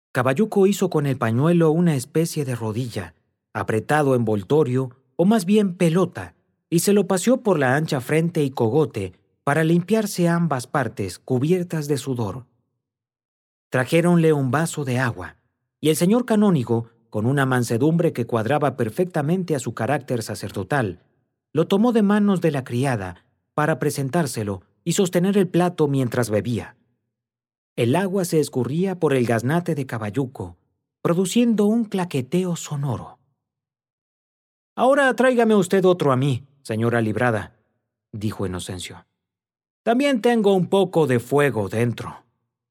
Caballuco hizo con el pañuelo una especie de rodilla, apretado envoltorio, o más bien pelota, y se lo paseó por la ancha frente y cogote para limpiarse ambas partes cubiertas de sudor. Trajéronle un vaso de agua, y el señor canónigo, con una mansedumbre que cuadraba perfectamente a su carácter sacerdotal, lo tomó de manos de la criada para presentárselo y sostener el plato mientras bebía. El agua se escurría por el gaznate de Caballuco, produciendo un claqueteo sonoro. «Ahora tráigame usted otro a mí, señora Librada», dijo Inocencio. «También tengo un poco de fuego dentro».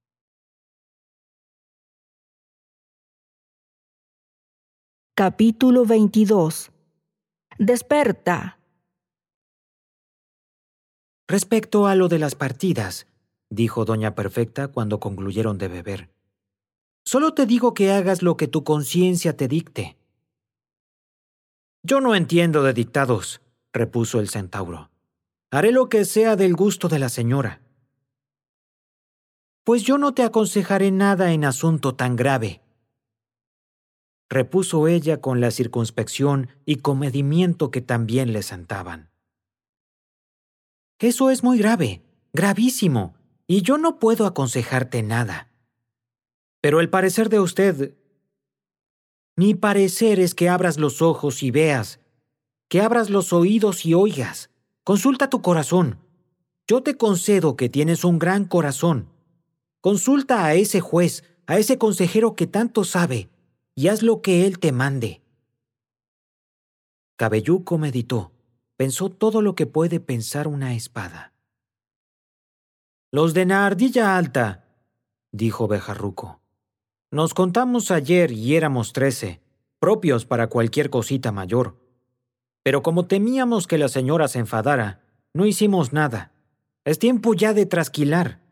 Capítulo 22. Desperta. «Respecto a lo de las partidas», dijo doña Perfecta cuando concluyeron de beber, «solo te digo que hagas lo que tu conciencia te dicte». «Yo no entiendo de dictados», repuso el centauro. «Haré lo que sea del gusto de la señora». «Pues yo no te aconsejaré nada en asunto tan grave», repuso ella con la circunspección y comedimiento que también le sentaban. «Eso es muy grave, gravísimo, y yo no puedo aconsejarte nada. Pero el parecer de usted... Mi parecer es que abras los ojos y veas, que abras los oídos y oigas. Consulta tu corazón. Yo te concedo que tienes un gran corazón. Consulta a ese juez, a ese consejero que tanto sabe, y haz lo que él te mande». Caballuco meditó. Pensó todo lo que puede pensar una espada. «Los de Naardilla Alta», dijo Bejarruco. «Nos contamos ayer y éramos 13, propios para cualquier cosita mayor. Pero como temíamos que la señora se enfadara, no hicimos nada. Es tiempo ya de trasquilar.